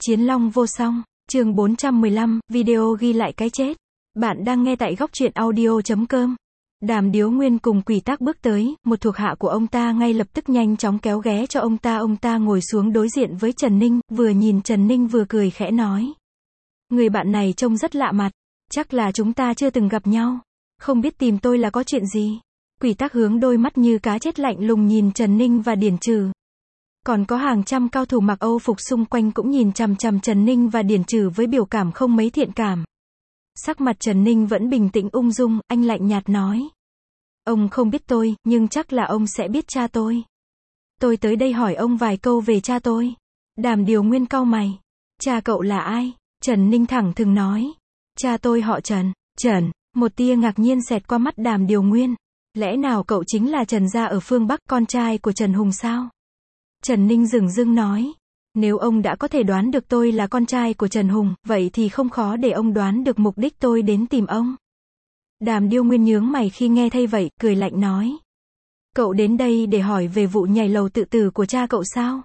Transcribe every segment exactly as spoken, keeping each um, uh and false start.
Chiến Long vô song, chương bốn trăm mười lăm, video ghi lại cái chết. Bạn đang nghe tại góc truyện audio chấm com. Đàm Điếu Nguyên cùng Quỷ Tắc bước tới, một thuộc hạ của ông ta ngay lập tức nhanh chóng kéo ghế cho ông ta. Ông ta ngồi xuống đối diện với Trần Ninh, vừa nhìn Trần Ninh vừa cười khẽ nói. Người bạn này trông rất lạ mặt, chắc là chúng ta chưa từng gặp nhau. Không biết tìm tôi là có chuyện gì? Quỷ Tắc hướng đôi mắt như cá chết lạnh lùng nhìn Trần Ninh và Điển Trừ. Còn có hàng trăm cao thủ mặc Âu phục xung quanh cũng nhìn chằm chằm Trần Ninh và Điển Trừ với biểu cảm không mấy thiện cảm. Sắc mặt Trần Ninh vẫn bình tĩnh ung dung, anh lạnh nhạt nói. Ông không biết tôi, nhưng chắc là ông sẽ biết cha tôi. Tôi tới đây hỏi ông vài câu về cha tôi. Đàm Điếu Nguyên cau mày. Cha cậu là ai? Trần Ninh thẳng thừng nói. Cha tôi họ Trần. Trần, một tia ngạc nhiên xẹt qua mắt Đàm Điếu Nguyên. Lẽ nào cậu chính là Trần gia ở phương Bắc, con trai của Trần Hùng sao? Trần Ninh dửng dưng nói. Nếu ông đã có thể đoán được tôi là con trai của Trần Hùng, vậy thì không khó để ông đoán được mục đích tôi đến tìm ông. Đàm Điếu Nguyên nhướng mày khi nghe thấy vậy, cười lạnh nói. Cậu đến đây để hỏi về vụ nhảy lầu tự tử của cha cậu sao?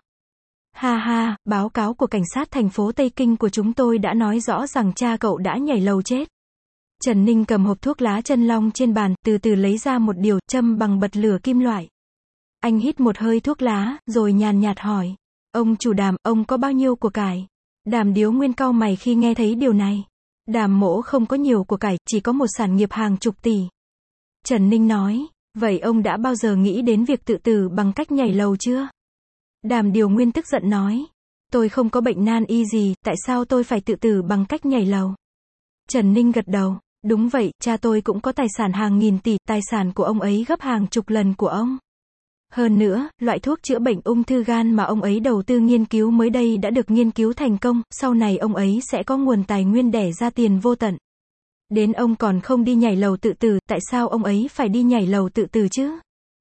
Ha ha, báo cáo của cảnh sát thành phố Tây Kinh của chúng tôi đã nói rõ rằng cha cậu đã nhảy lầu chết. Trần Ninh cầm hộp thuốc lá chân long trên bàn, từ từ lấy ra một điều, châm bằng bật lửa kim loại. Anh hít một hơi thuốc lá, rồi nhàn nhạt hỏi. Ông chủ Đàm, ông có bao nhiêu của cải? Đàm Điếu Nguyên cau mày khi nghe thấy điều này. Đàm mỗ không có nhiều của cải, chỉ có một sản nghiệp hàng chục tỷ. Trần Ninh nói, vậy ông đã bao giờ nghĩ đến việc tự tử bằng cách nhảy lầu chưa? Đàm Điếu Nguyên tức giận nói. Tôi không có bệnh nan y gì, tại sao tôi phải tự tử bằng cách nhảy lầu? Trần Ninh gật đầu. Đúng vậy, cha tôi cũng có tài sản hàng nghìn tỷ, tài sản của ông ấy gấp hàng chục lần của ông. Hơn nữa, loại thuốc chữa bệnh ung thư gan mà ông ấy đầu tư nghiên cứu mới đây đã được nghiên cứu thành công, sau này ông ấy sẽ có nguồn tài nguyên đẻ ra tiền vô tận. Đến ông còn không đi nhảy lầu tự tử, tại sao ông ấy phải đi nhảy lầu tự tử chứ?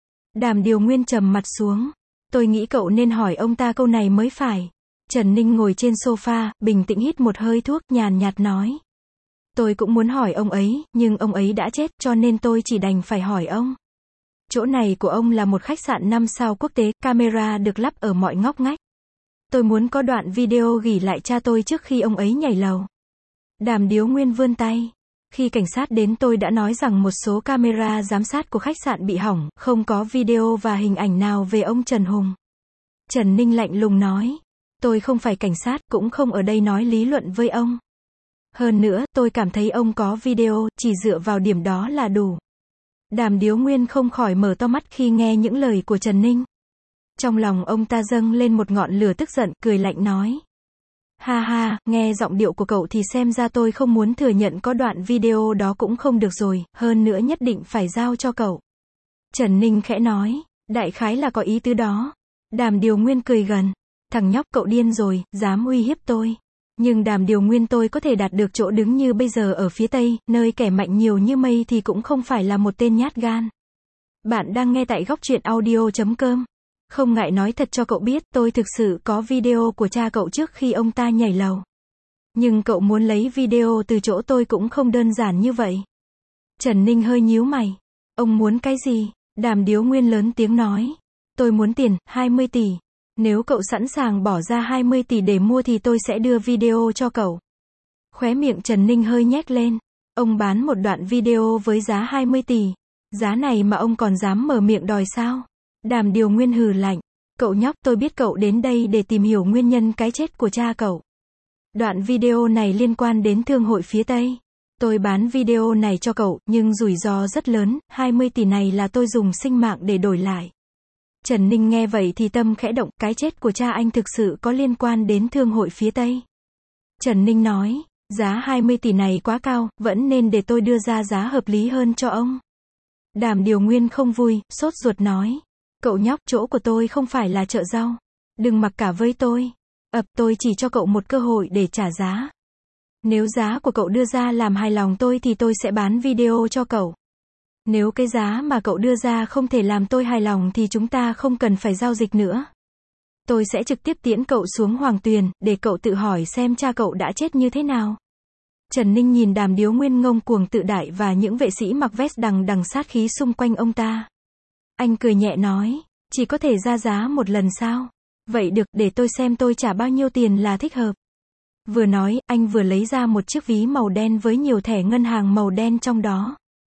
Đàm Điếu Nguyên trầm mặt xuống. Tôi nghĩ cậu nên hỏi ông ta câu này mới phải. Trần Ninh ngồi trên sofa, bình tĩnh hít một hơi thuốc, nhàn nhạt nói. Tôi cũng muốn hỏi ông ấy, nhưng ông ấy đã chết, cho nên tôi chỉ đành phải hỏi ông. Chỗ này của ông là một khách sạn năm sao quốc tế, camera được lắp ở mọi ngóc ngách. Tôi muốn có đoạn video ghi lại cha tôi trước khi ông ấy nhảy lầu. Đàm Điếu Nguyên vươn tay. Khi cảnh sát đến tôi đã nói rằng một số camera giám sát của khách sạn bị hỏng, không có video và hình ảnh nào về ông Trần Hùng. Trần Ninh lạnh lùng nói. Tôi không phải cảnh sát, cũng không ở đây nói lý luận với ông. Hơn nữa, tôi cảm thấy ông có video, chỉ dựa vào điểm đó là đủ. Đàm Điếu Nguyên không khỏi mở to mắt khi nghe những lời của Trần Ninh. Trong lòng ông ta dâng lên một ngọn lửa tức giận, cười lạnh nói. Ha ha, nghe giọng điệu của cậu thì xem ra tôi không muốn thừa nhận có đoạn video đó cũng không được rồi, hơn nữa nhất định phải giao cho cậu. Trần Ninh khẽ nói, đại khái là có ý tứ đó. Đàm Điếu Nguyên cười gần. Thằng nhóc cậu điên rồi, dám uy hiếp tôi. Nhưng Đàm Điếu Nguyên tôi có thể đạt được chỗ đứng như bây giờ ở phía Tây, nơi kẻ mạnh nhiều như mây thì cũng không phải là một tên nhát gan. Bạn đang nghe tại góc truyện audio chấm com. Không ngại nói thật cho cậu biết, tôi thực sự có video của cha cậu trước khi ông ta nhảy lầu. Nhưng cậu muốn lấy video từ chỗ tôi cũng không đơn giản như vậy. Trần Ninh hơi nhíu mày. Ông muốn cái gì? Đàm Điếu Nguyên lớn tiếng nói. Tôi muốn tiền, hai mươi tỷ. Nếu cậu sẵn sàng bỏ ra hai mươi tỷ để mua thì tôi sẽ đưa video cho cậu. Khóe miệng Trần Ninh hơi nhếch lên. Ông bán một đoạn video với giá hai mươi tỷ. Giá này mà ông còn dám mở miệng đòi sao? Đàm Điếu Nguyên hừ lạnh. Cậu nhóc, tôi biết cậu đến đây để tìm hiểu nguyên nhân cái chết của cha cậu. Đoạn video này liên quan đến thương hội phía Tây. Tôi bán video này cho cậu, nhưng rủi ro rất lớn, hai mươi tỷ này là tôi dùng sinh mạng để đổi lại. Trần Ninh nghe vậy thì tâm khẽ động, cái chết của cha anh thực sự có liên quan đến thương hội phía Tây. Trần Ninh nói, giá hai mươi tỷ này quá cao, vẫn nên để tôi đưa ra giá hợp lý hơn cho ông. Đàm Điếu Nguyên không vui, sốt ruột nói, cậu nhóc, chỗ của tôi không phải là chợ rau. Đừng mặc cả với tôi. Ập, tôi chỉ cho cậu một cơ hội để trả giá. Nếu giá của cậu đưa ra làm hài lòng tôi thì tôi sẽ bán video cho cậu. Nếu cái giá mà cậu đưa ra không thể làm tôi hài lòng thì chúng ta không cần phải giao dịch nữa. Tôi sẽ trực tiếp tiễn cậu xuống Hoàng Tuyền, để cậu tự hỏi xem cha cậu đã chết như thế nào. Trần Ninh nhìn Đàm Điếu Nguyên ngông cuồng tự đại và những vệ sĩ mặc vest đằng đằng sát khí xung quanh ông ta. Anh cười nhẹ nói, chỉ có thể ra giá một lần sao? Vậy được, để tôi xem tôi trả bao nhiêu tiền là thích hợp. Vừa nói, anh vừa lấy ra một chiếc ví màu đen với nhiều thẻ ngân hàng màu đen trong đó.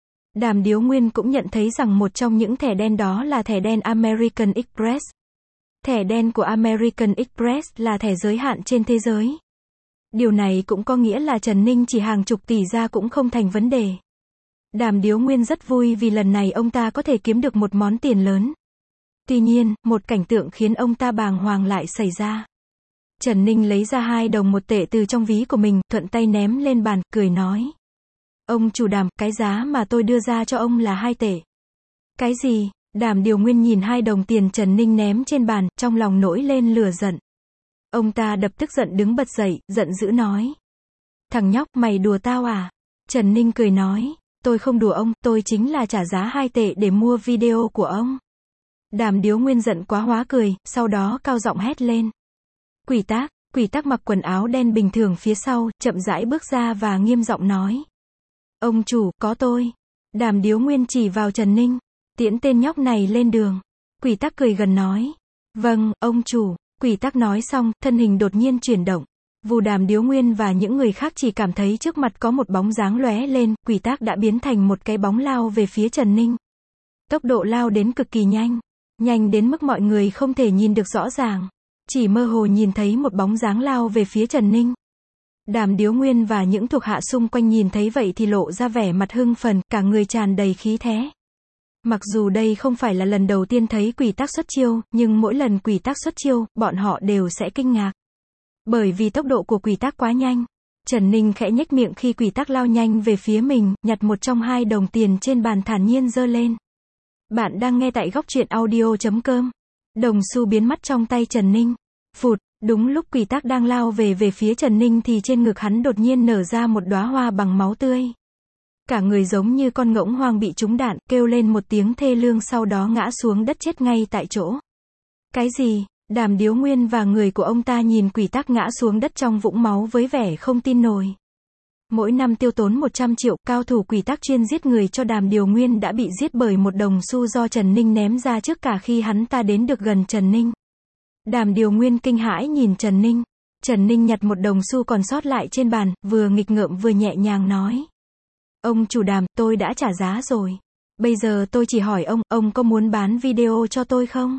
Đàm Điếu Nguyên cũng nhận thấy rằng một trong những thẻ đen đó là thẻ đen American Express. Thẻ đen của American Express là thẻ giới hạn trên thế giới. Điều này cũng có nghĩa là Trần Ninh chỉ hàng chục tỷ ra cũng không thành vấn đề. Đàm Điếu Nguyên rất vui vì lần này ông ta có thể kiếm được một món tiền lớn. Tuy nhiên, một cảnh tượng khiến ông ta bàng hoàng lại xảy ra. Trần Ninh lấy ra hai đồng một tệ từ trong ví của mình, thuận tay ném lên bàn, cười nói. Ông chủ Đàm, cái giá mà tôi đưa ra cho ông là hai tệ. Cái gì? Đàm Điếu Nguyên nhìn hai đồng tiền Trần Ninh ném trên bàn, trong lòng nổi lên lửa giận. Ông ta đập tức giận đứng bật dậy, giận dữ nói. Thằng nhóc, mày đùa tao à? Trần Ninh cười nói. Tôi không đùa ông, tôi chính là trả giá hai tệ để mua video của ông. Đàm Điếu Nguyên giận quá hóa cười, sau đó cao giọng hét lên. Quỷ Tác, Quỷ Tác mặc quần áo đen bình thường phía sau, chậm rãi bước ra và nghiêm giọng nói. Ông chủ, có tôi. Đàm Điếu Nguyên chỉ vào Trần Ninh. Tiễn tên nhóc này lên đường. Quỷ Tác cười gần nói. Vâng, ông chủ. Quỷ Tác nói xong, thân hình đột nhiên chuyển động. Vù Đàm Điếu Nguyên và những người khác chỉ cảm thấy trước mặt có một bóng dáng lóe lên, Quỷ Tác đã biến thành một cái bóng lao về phía Trần Ninh. Tốc độ lao đến cực kỳ nhanh. Nhanh đến mức mọi người không thể nhìn được rõ ràng. Chỉ mơ hồ nhìn thấy một bóng dáng lao về phía Trần Ninh. Đàm Điếu Nguyên và những thuộc hạ xung quanh nhìn thấy vậy thì lộ ra vẻ mặt hưng phấn, cả người tràn đầy khí thế. Mặc dù đây không phải là lần đầu tiên thấy Quỷ Tác xuất chiêu, nhưng mỗi lần Quỷ Tác xuất chiêu, bọn họ đều sẽ kinh ngạc. Bởi vì tốc độ của Quỷ Tác quá nhanh. Trần Ninh khẽ nhếch miệng khi Quỷ Tác lao nhanh về phía mình, nhặt một trong hai đồng tiền trên bàn thản nhiên giơ lên. Bạn đang nghe tại góc truyện audio chấm com. Đồng xu biến mất trong tay Trần Ninh. Phụt, đúng lúc Quỷ Tác đang lao về về phía Trần Ninh thì trên ngực hắn đột nhiên nở ra một đóa hoa bằng máu tươi. Cả người giống như con ngỗng hoang bị trúng đạn, kêu lên một tiếng thê lương sau đó ngã xuống đất chết ngay tại chỗ. Cái gì? Đàm Điếu Nguyên và người của ông ta nhìn Quỷ Tác ngã xuống đất trong vũng máu với vẻ không tin nổi. Mỗi năm tiêu tốn một trăm triệu, cao thủ Quỷ Tác chuyên giết người cho Đàm Điếu Nguyên đã bị giết bởi một đồng xu do Trần Ninh ném ra trước cả khi hắn ta đến được gần Trần Ninh. Đàm Điếu Nguyên kinh hãi nhìn Trần Ninh. Trần Ninh nhặt một đồng xu còn sót lại trên bàn, vừa nghịch ngợm vừa nhẹ nhàng nói. Ông chủ Đàm, tôi đã trả giá rồi. Bây giờ tôi chỉ hỏi ông, ông có muốn bán video cho tôi không?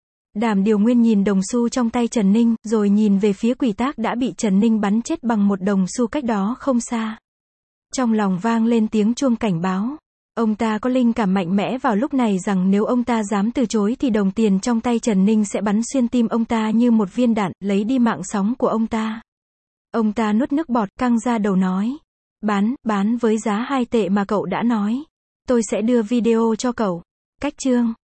Đàm Điếu Nguyên nhìn đồng xu trong tay Trần Ninh, rồi nhìn về phía Quỷ Tác đã bị Trần Ninh bắn chết bằng một đồng xu cách đó không xa. Trong lòng vang lên tiếng chuông cảnh báo. Ông ta có linh cảm mạnh mẽ vào lúc này rằng nếu ông ta dám từ chối thì đồng tiền trong tay Trần Ninh sẽ bắn xuyên tim ông ta như một viên đạn, lấy đi mạng sống của ông ta. Ông ta nuốt nước bọt, căng ra đầu nói. Bán, bán với giá hai tệ mà cậu đã nói. Tôi sẽ đưa video cho cậu. Cách chương.